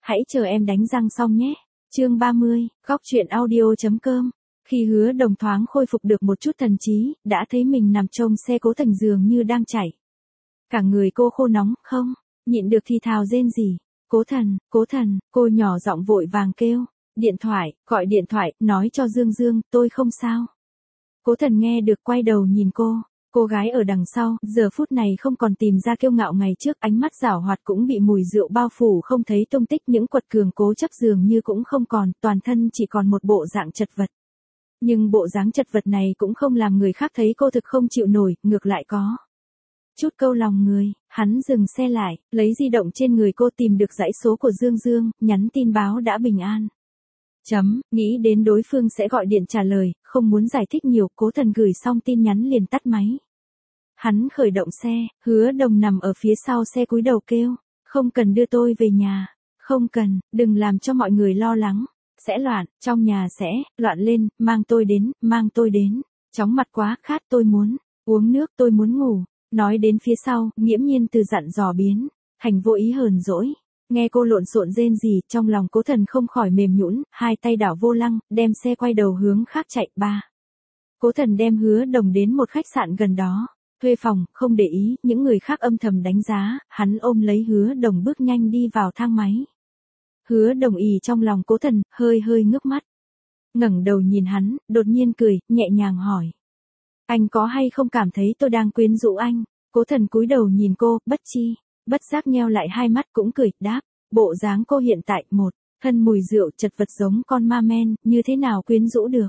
Hãy chờ em đánh răng xong nhé. Chương 30, góc truyện audio.com. Khi Hứa Đồng thoáng khôi phục được một chút thần trí, đã thấy mình nằm trong xe Cố Thành dường như đang chảy. Cả người cô khô nóng, không nhịn được thì thào rên rỉ. Cố Thần, cô nhỏ giọng vội vàng kêu. Gọi điện thoại, nói cho Dương Dương, tôi không sao. Cố Thần nghe được quay đầu nhìn cô gái ở đằng sau, giờ phút này không còn tìm ra kiêu ngạo ngày trước, ánh mắt giảo hoạt cũng bị mùi rượu bao phủ, không thấy tung tích, những quật cường cố chấp dường như cũng không còn, toàn thân chỉ còn một bộ dạng chật vật. Nhưng bộ dáng chật vật này cũng không làm người khác thấy cô thực không chịu nổi, ngược lại có chút câu lòng người. Hắn dừng xe lại, lấy di động trên người cô tìm được dãy số của Dương Dương, nhắn tin báo đã bình an. Nghĩ đến đối phương sẽ gọi điện trả lời, không muốn giải thích nhiều, Cố Thần gửi xong tin nhắn liền tắt máy. Hắn khởi động xe, Hứa Đồng nằm ở phía sau xe cúi đầu kêu, không cần đưa tôi về nhà, không cần, đừng làm cho mọi người lo lắng, sẽ loạn, trong nhà sẽ loạn lên, mang tôi đến, chóng mặt quá, khát, tôi muốn uống nước, tôi muốn ngủ. Nói đến phía sau, nghiễm nhiên từ dặn dò biến thành vô ý hờn dỗi. Nghe cô lộn xộn rên rỉ, trong lòng Cố Thần không khỏi mềm nhũn, hai tay đảo vô lăng, đem xe quay đầu hướng khác chạy. Cố Thần đem Hứa Đồng đến một khách sạn gần đó, thuê phòng, không để ý những người khác âm thầm đánh giá, hắn ôm lấy Hứa Đồng bước nhanh đi vào thang máy. Hứa Đồng ì trong lòng Cố Thần, hơi ngước mắt. Ngẩng đầu nhìn hắn, đột nhiên cười, nhẹ nhàng hỏi. Anh có hay không cảm thấy tôi đang quyến rũ anh? Cố Thần cúi đầu nhìn cô, bất giác nheo lại hai mắt cũng cười, đáp. Bộ dáng cô hiện tại thân mùi rượu chật vật giống con ma men, như thế nào quyến rũ được?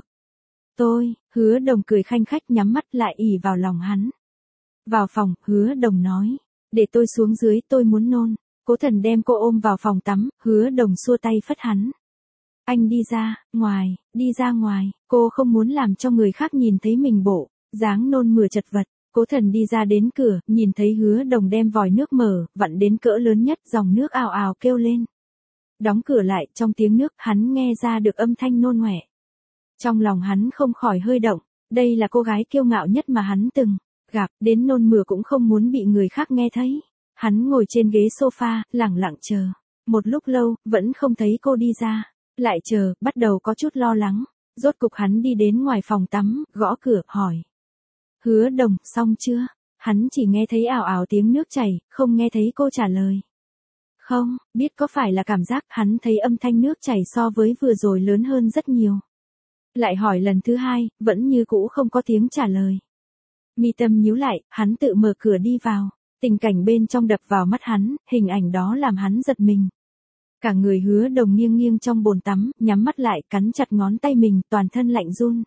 Hứa Đồng cười khanh khách nhắm mắt lại ỉ vào lòng hắn. Vào phòng, Hứa Đồng nói. Để tôi xuống dưới, tôi muốn nôn. Cố Thần đem cô ôm vào phòng tắm, Hứa Đồng xua tay phất hắn. Anh đi ra ngoài, cô không muốn làm cho người khác nhìn thấy mình bộ dáng nôn mửa chật vật. Cố Thần đi ra đến cửa, nhìn thấy Hứa Đồng đem vòi nước mở, vặn đến cỡ lớn nhất, dòng nước ào ào kêu lên. Đóng cửa lại, trong tiếng nước, hắn nghe ra được âm thanh nôn ọe. Trong lòng hắn không khỏi hơi động, đây là cô gái kiêu ngạo nhất mà hắn từng gặp, đến nôn mửa cũng không muốn bị người khác nghe thấy. Hắn ngồi trên ghế sofa, lẳng lặng chờ. Một lúc lâu, vẫn không thấy cô đi ra. Lại chờ, bắt đầu có chút lo lắng. Rốt cục hắn đi đến ngoài phòng tắm, gõ cửa, hỏi. Hứa Đồng, xong chưa? Hắn chỉ nghe thấy ào ào tiếng nước chảy, không nghe thấy cô trả lời. Không, biết có phải là cảm giác, hắn thấy âm thanh nước chảy so với vừa rồi lớn hơn rất nhiều. Lại hỏi lần thứ hai, vẫn như cũ không có tiếng trả lời. Mi tâm nhíu lại, hắn tự mở cửa đi vào. Tình cảnh bên trong đập vào mắt hắn, hình ảnh đó làm hắn giật mình. Cả người Hứa Đồng nghiêng nghiêng trong bồn tắm, nhắm mắt lại, cắn chặt ngón tay mình, toàn thân lạnh run.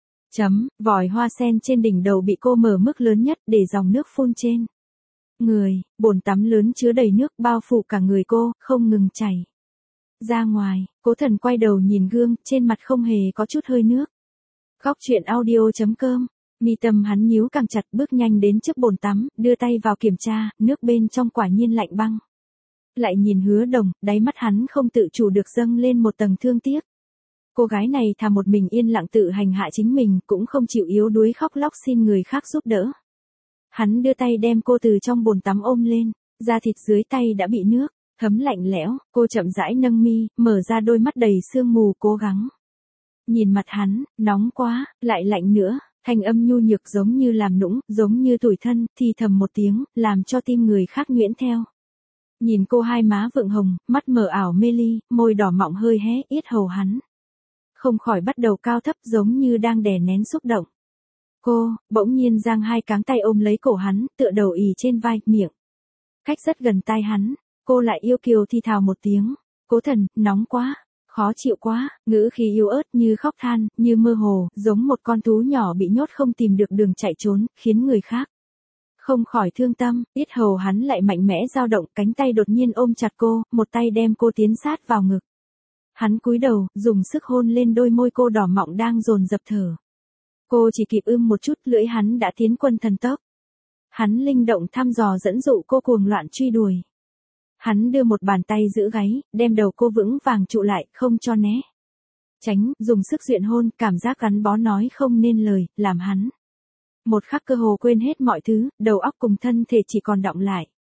Vòi hoa sen trên đỉnh đầu bị cô mở mức lớn nhất, để dòng nước phun trên người, bồn tắm lớn chứa đầy nước bao phủ cả người cô, không ngừng chảy ra ngoài. Cố Thần quay đầu nhìn gương, trên mặt không hề có chút hơi nước. Góc truyện audio.com. Mi tâm hắn nhíu càng chặt, bước nhanh đến trước bồn tắm, đưa tay vào kiểm tra, nước bên trong quả nhiên lạnh băng. Lại nhìn Hứa Đồng, đáy mắt hắn không tự chủ được dâng lên một tầng thương tiếc. Cô gái này thà một mình yên lặng tự hành hạ chính mình, cũng không chịu yếu đuối khóc lóc xin người khác giúp đỡ. Hắn đưa tay đem cô từ trong bồn tắm ôm lên, da thịt dưới tay đã bị nước thấm lạnh lẽo, cô chậm rãi nâng mi, mở ra đôi mắt đầy sương mù, cố gắng nhìn mặt hắn. Nóng quá, lại lạnh nữa. Thanh âm nhu nhược giống như làm nũng, giống như tủi thân, thì thầm một tiếng, làm cho tim người khác nhuyễn theo. Nhìn cô hai má vượng hồng, mắt mờ ảo mê ly, môi đỏ mọng hơi hé, yết hầu hắn không khỏi bắt đầu cao thấp, giống như đang đè nén xúc động. Cô bỗng nhiên giang hai cánh tay ôm lấy cổ hắn, tựa đầu ì trên vai, miệng cách rất gần tai hắn. Cô lại yêu kiều thì thào một tiếng. Cố Thần, nóng quá, khó chịu quá, ngữ khí yếu ớt như khóc than, như mơ hồ, giống một con thú nhỏ bị nhốt không tìm được đường chạy trốn, khiến người khác không khỏi thương tâm. Yết hầu hắn lại mạnh mẽ dao động, cánh tay đột nhiên ôm chặt cô, một tay đem cô tiến sát vào ngực. Hắn cúi đầu, dùng sức hôn lên đôi môi cô đỏ mọng đang dồn dập thở. Cô chỉ kịp một chút, lưỡi hắn đã tiến quân thần tốc. Hắn linh động thăm dò dẫn dụ cô cuồng loạn truy đuổi. Hắn đưa một bàn tay giữ gáy, đem đầu cô vững vàng trụ lại, không cho né tránh, dùng sức duyện hôn, cảm giác gắn bó nói không nên lời, làm hắn một khắc cơ hồ quên hết mọi thứ, đầu óc cùng thân thể chỉ còn đọng lại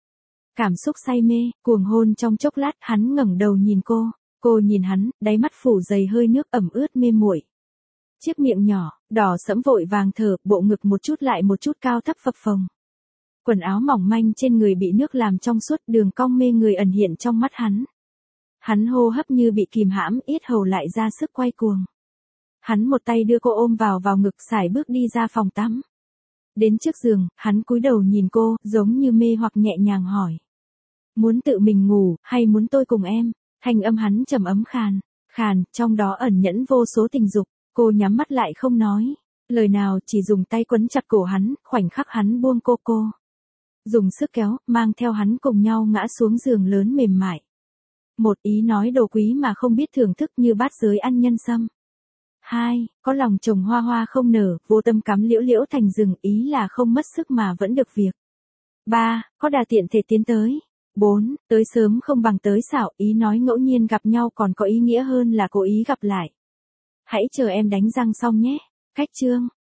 Cảm xúc say mê, cuồng hôn trong chốc lát, hắn ngẩng đầu nhìn cô nhìn hắn, đáy mắt phủ dày hơi nước ẩm ướt mê muội. Chiếc miệng nhỏ, đỏ sẫm vội vàng thở, bộ ngực một chút lại một chút cao thấp phập phồng. Quần áo mỏng manh trên người bị nước làm trong suốt, đường cong mê người ẩn hiện trong mắt hắn. Hắn hô hấp như bị kìm hãm, yết hầu lại ra sức quay cuồng. Hắn một tay đưa cô ôm vào ngực, sải bước đi ra phòng tắm. Đến trước giường, hắn cúi đầu nhìn cô, giống như mê hoặc nhẹ nhàng hỏi. Muốn tự mình ngủ, hay muốn tôi cùng em? Thanh âm hắn trầm ấm khàn, trong đó ẩn nhẫn vô số tình dục. Cô nhắm mắt lại không nói lời nào, chỉ dùng tay quấn chặt cổ hắn, khoảnh khắc hắn buông cô. Dùng sức kéo, mang theo hắn cùng nhau ngã xuống giường lớn mềm mại. Một, ý nói đồ quý mà không biết thưởng thức như bát giới ăn nhân sâm. 2, có lòng trồng hoa hoa không nở, vô tâm cắm liễu liễu thành rừng, ý là không mất sức mà vẫn được việc. 3, có đà tiện thể tiến tới. 4, tới sớm không bằng tới xảo, ý nói ngẫu nhiên gặp nhau còn có ý nghĩa hơn là cố ý gặp lại. Hãy chờ em đánh răng xong nhé. Cách chương